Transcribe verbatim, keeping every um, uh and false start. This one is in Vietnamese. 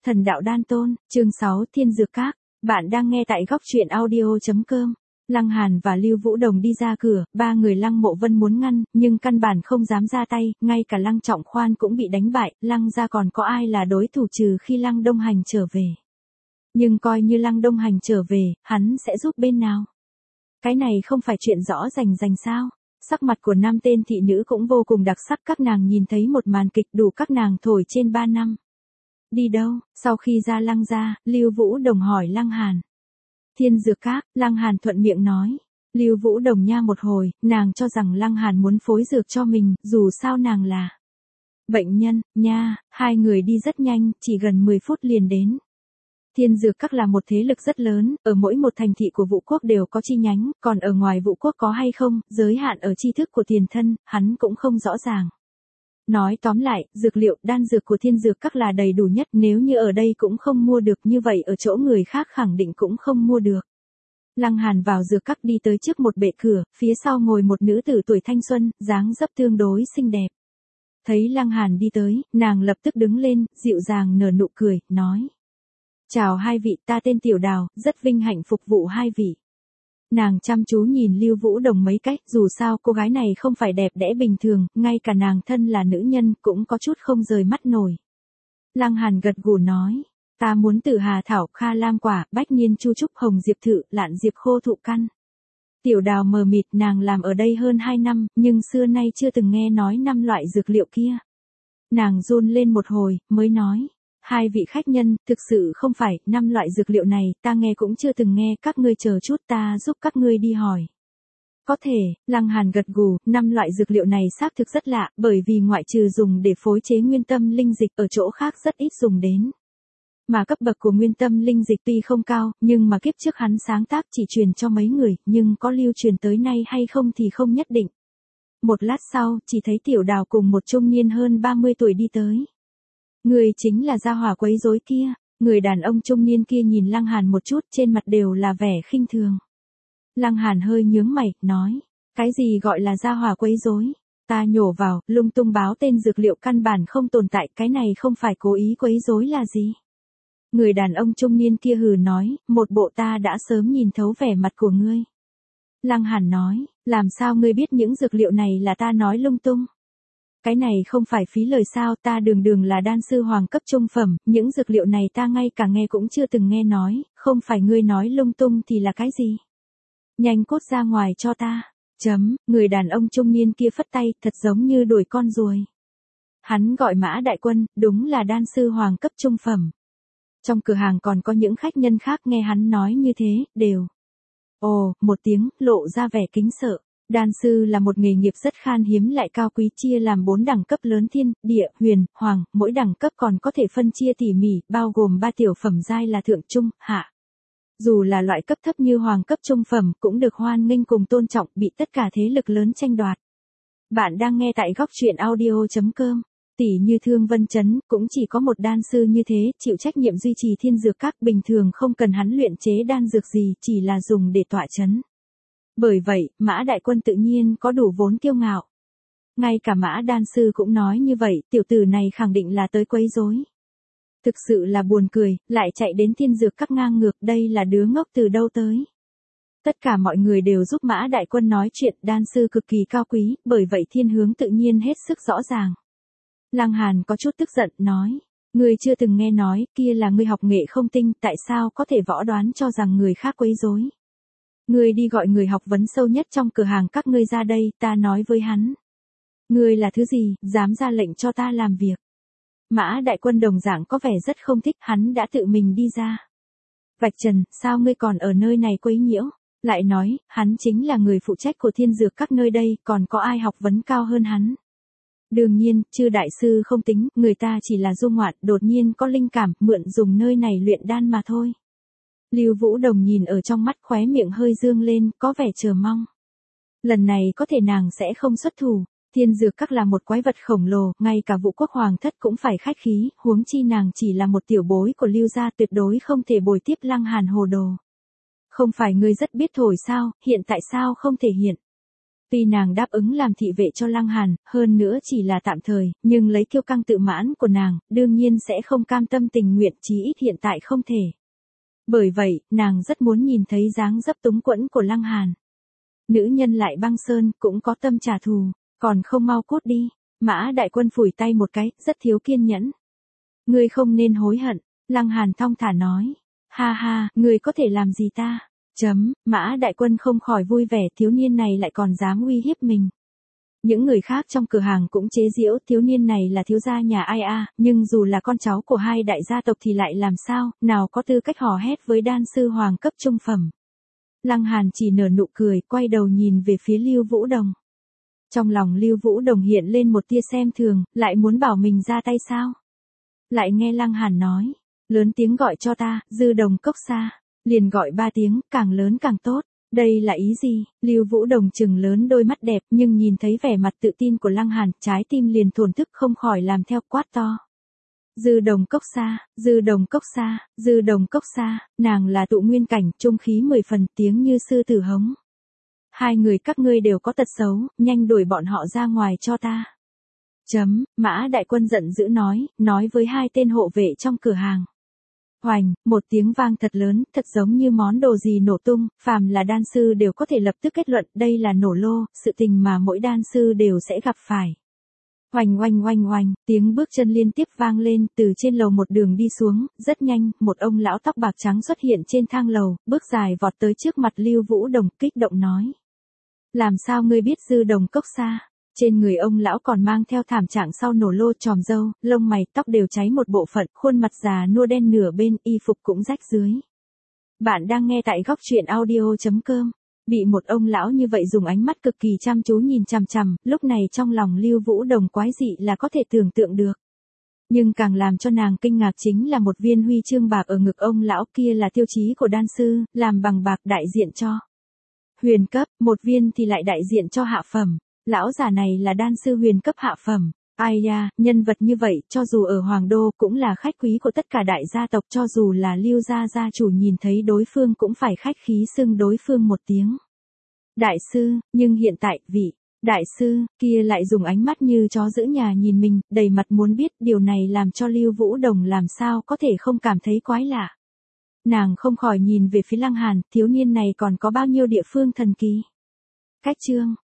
Thần đạo đan tôn, chương sáu Thiên Dược Các. Bạn đang nghe tại góc truyện audio.com. Lăng Hàn và Lưu Vũ Đồng đi ra cửa, ba người Lăng Mộ Vân muốn ngăn, nhưng căn bản không dám ra tay, ngay cả Lăng Trọng Khoan cũng bị đánh bại, Lăng gia còn có ai là đối thủ trừ khi Lăng Đông Hành trở về. Nhưng coi như Lăng Đông Hành trở về, hắn sẽ giúp bên nào? Cái này không phải chuyện rõ rành rành sao? Sắc mặt của năm tên thị nữ cũng vô cùng đặc sắc, các nàng nhìn thấy một màn kịch đủ các nàng thổi trên ba năm. Đi đâu? Sau khi ra Lăng gia, Lưu Vũ Đồng hỏi Lăng Hàn. Thiên Dược Các, Lăng Hàn thuận miệng nói. Lưu Vũ Đồng nha một hồi, nàng cho rằng Lăng Hàn muốn phối dược cho mình, dù sao nàng là bệnh nhân, nha, hai người đi rất nhanh, chỉ gần mười phút liền đến. Thiên Dược Các là một thế lực rất lớn, ở mỗi một thành thị của Vũ Quốc đều có chi nhánh, còn ở ngoài Vũ Quốc có hay không, giới hạn ở tri thức của tiền thân, hắn cũng không rõ ràng. Nói tóm lại, dược liệu, đan dược của Thiên Dược Các là đầy đủ nhất, nếu như ở đây cũng không mua được như vậy ở chỗ người khác khẳng định cũng không mua được. Lăng Hàn vào dược các đi tới trước một bệ cửa, phía sau ngồi một nữ tử tuổi thanh xuân, dáng dấp tương đối xinh đẹp. Thấy Lăng Hàn đi tới, nàng lập tức đứng lên, dịu dàng nở nụ cười, nói. Chào hai vị, ta tên Tiểu Đào, rất vinh hạnh phục vụ hai vị. Nàng chăm chú nhìn Lưu Vũ Đồng mấy cách, dù sao cô gái này không phải đẹp đẽ bình thường, ngay cả nàng thân là nữ nhân cũng có chút không rời mắt nổi. Lăng Hàn gật gù nói, ta muốn Tử Hà Thảo, Kha Lam Quả, Bách Niên Chu Trúc, Hồng Diệp Thự, Lạn Diệp Khô Thụ Căn. Tiểu Đào mờ mịt, nàng làm ở đây hơn hai năm, nhưng xưa nay chưa từng nghe nói năm loại dược liệu kia. Nàng run lên một hồi, mới nói. Hai vị khách nhân, thực sự không phải, năm loại dược liệu này, ta nghe cũng chưa từng nghe, các ngươi chờ chút ta giúp các ngươi đi hỏi. Có thể, Lăng Hàn gật gù, năm loại dược liệu này xác thực rất lạ, bởi vì ngoại trừ dùng để phối chế nguyên tâm linh dịch ở chỗ khác rất ít dùng đến. Mà cấp bậc của nguyên tâm linh dịch tuy không cao, nhưng mà kiếp trước hắn sáng tác chỉ truyền cho mấy người, nhưng có lưu truyền tới nay hay không thì không nhất định. Một lát sau, chỉ thấy Tiểu Đào cùng một trung niên hơn ba mươi tuổi đi tới. Người chính là gia hỏa quấy rối kia, người đàn ông trung niên kia nhìn Lăng Hàn một chút, trên mặt đều là vẻ khinh thường. Lăng Hàn hơi nhướng mày, nói, cái gì gọi là gia hỏa quấy rối? Ta nhổ vào, lung tung báo tên dược liệu căn bản không tồn tại, cái này không phải cố ý quấy rối là gì? Người đàn ông trung niên kia hừ nói, một bộ ta đã sớm nhìn thấu vẻ mặt của ngươi. Lăng Hàn nói, làm sao ngươi biết những dược liệu này là ta nói lung tung? Cái này không phải phí lời sao, ta đường đường là đan sư hoàng cấp trung phẩm, những dược liệu này ta ngay cả nghe cũng chưa từng nghe nói, không phải ngươi nói lung tung thì là cái gì? Nhanh cốt ra ngoài cho ta. Chấm, người đàn ông trung niên kia phất tay, thật giống như đuổi con ruồi. Hắn gọi Mã Đại Quân, đúng là đan sư hoàng cấp trung phẩm. Trong cửa hàng còn có những khách nhân khác nghe hắn nói như thế, đều. Ồ, một tiếng, lộ ra vẻ kính sợ. Đan sư là một nghề nghiệp rất khan hiếm lại cao quý, chia làm bốn đẳng cấp lớn: thiên, địa, huyền, hoàng, mỗi đẳng cấp còn có thể phân chia tỉ mỉ, bao gồm ba tiểu phẩm giai là thượng, trung, hạ. Dù là loại cấp thấp như hoàng cấp trung phẩm cũng được hoan nghênh cùng tôn trọng, bị tất cả thế lực lớn tranh đoạt. Bạn đang nghe tại góc truyện audio.com. Tỷ như Thương Vân Chấn, cũng chỉ có một đan sư như thế, chịu trách nhiệm duy trì Thiên Dược Các, bình thường không cần hắn luyện chế đan dược gì, chỉ là dùng để tọa chấn. Bởi vậy, Mã Đại Quân tự nhiên có đủ vốn kiêu ngạo. Ngay cả Mã đan sư cũng nói như vậy, tiểu tử này khẳng định là tới quấy rối. Thực sự là buồn cười, lại chạy đến Thiên Dược Các ngang ngược, đây là đứa ngốc từ đâu tới. Tất cả mọi người đều giúp Mã Đại Quân nói chuyện, đan sư cực kỳ cao quý, bởi vậy thiên hướng tự nhiên hết sức rõ ràng. Lăng Hàn có chút tức giận, nói, ngươi chưa từng nghe nói, kia là ngươi học nghệ không tinh, tại sao có thể võ đoán cho rằng người khác quấy rối? Ngươi đi gọi người học vấn sâu nhất trong cửa hàng các ngươi ra đây, ta nói với hắn. Ngươi là thứ gì, dám ra lệnh cho ta làm việc? Mã Đại Quân đồng dạng có vẻ rất không thích, hắn đã tự mình đi ra. Vạch trần, sao ngươi còn ở nơi này quấy nhiễu? Lại nói, hắn chính là người phụ trách của Thiên Dược Các nơi đây, còn có ai học vấn cao hơn hắn? Đương nhiên, chư đại sư không tính, người ta chỉ là du ngoạn, đột nhiên có linh cảm, mượn dùng nơi này luyện đan mà thôi. Lưu Vũ Đồng nhìn ở trong mắt, khóe miệng hơi dương lên, có vẻ chờ mong. Lần này có thể nàng sẽ không xuất thủ. Thiên Dược Các là một quái vật khổng lồ, ngay cả Vũ Quốc hoàng thất cũng phải khách khí, huống chi nàng chỉ là một tiểu bối của Lưu gia, tuyệt đối không thể bồi tiếp Lăng Hàn hồ đồ. Không phải ngươi rất biết thổi sao, hiện tại sao không thể hiện? Tuy nàng đáp ứng làm thị vệ cho Lăng Hàn, hơn nữa chỉ là tạm thời, nhưng lấy kiêu căng tự mãn của nàng, đương nhiên sẽ không cam tâm tình nguyện, chí ít hiện tại không thể. Bởi vậy, nàng rất muốn nhìn thấy dáng dấp túng quẫn của Lăng Hàn. Nữ nhân lại băng sơn, cũng có tâm trả thù, còn không mau cút đi. Mã Đại Quân phủi tay một cái, rất thiếu kiên nhẫn. Ngươi không nên hối hận, Lăng Hàn thong thả nói. Ha ha, ngươi có thể làm gì ta? Chấm, Mã Đại Quân không khỏi vui vẻ, thiếu niên này lại còn dám uy hiếp mình. Những người khác trong cửa hàng cũng chế giễu, thiếu niên này là thiếu gia nhà ai a, nhưng dù là con cháu của hai đại gia tộc thì lại làm sao, nào có tư cách hò hét với đan sư hoàng cấp trung phẩm. Lăng Hàn chỉ nở nụ cười, quay đầu nhìn về phía Lưu Vũ Đồng. Trong lòng Lưu Vũ Đồng hiện lên một tia xem thường, lại muốn bảo mình ra tay sao? Lại nghe Lăng Hàn nói, lớn tiếng gọi cho ta, Dư Đồng Cốc Sa. Liền gọi ba tiếng, càng lớn càng tốt. Đây là ý gì? Lưu Vũ Đồng trừng lớn đôi mắt đẹp, nhưng nhìn thấy vẻ mặt tự tin của Lăng Hàn, trái tim liền thổn thức không khỏi làm theo, quát to. Dư Đồng Cốc Sa, Dư Đồng Cốc Sa, Dư Đồng Cốc Sa, nàng là tụ nguyên cảnh, trung khí mười phần, tiếng như sư tử hống. Hai người các ngươi đều có tật xấu, nhanh đuổi bọn họ ra ngoài cho ta. Chấm, Mã Đại Quân giận dữ nói, nói với hai tên hộ vệ trong cửa hàng. Hoành, một tiếng vang thật lớn, thật giống như món đồ gì nổ tung, phàm là đan sư đều có thể lập tức kết luận đây là nổ lô, sự tình mà mỗi đan sư đều sẽ gặp phải. Hoành oanh oanh oanh, tiếng bước chân liên tiếp vang lên, từ trên lầu một đường đi xuống, rất nhanh, một ông lão tóc bạc trắng xuất hiện trên thang lầu, bước dài vọt tới trước mặt Lưu Vũ Đồng, kích động nói. Làm sao ngươi biết Dư Đồng Cốc Sa? Trên người ông lão còn mang theo thảm trạng sau nổ lô, tròm râu, lông mày, tóc đều cháy một bộ phận, khuôn mặt già nua đen nửa bên, y phục cũng rách dưới. Bạn đang nghe tại góc truyện audio chấm com. Bị một ông lão như vậy dùng ánh mắt cực kỳ chăm chú nhìn chằm chằm, lúc này trong lòng Lưu Vũ Đồng quái dị là có thể tưởng tượng được. Nhưng càng làm cho nàng kinh ngạc chính là một viên huy chương bạc ở ngực ông lão kia là tiêu chí của đan sư, làm bằng bạc đại diện cho huyền cấp, một viên thì lại đại diện cho hạ phẩm. Lão già này là đan sư huyền cấp hạ phẩm. Ai da, nhân vật như vậy, cho dù ở Hoàng Đô cũng là khách quý của tất cả đại gia tộc, cho dù là Lưu gia gia chủ nhìn thấy đối phương cũng phải khách khí xưng đối phương một tiếng. Đại sư, nhưng hiện tại, vị đại sư kia lại dùng ánh mắt như chó giữ nhà nhìn mình, đầy mặt muốn biết, điều này làm cho Lưu Vũ Đồng làm sao có thể không cảm thấy quái lạ. Nàng không khỏi nhìn về phía Lăng Hàn, thiếu niên này còn có bao nhiêu địa phương thần kỳ. Cách chương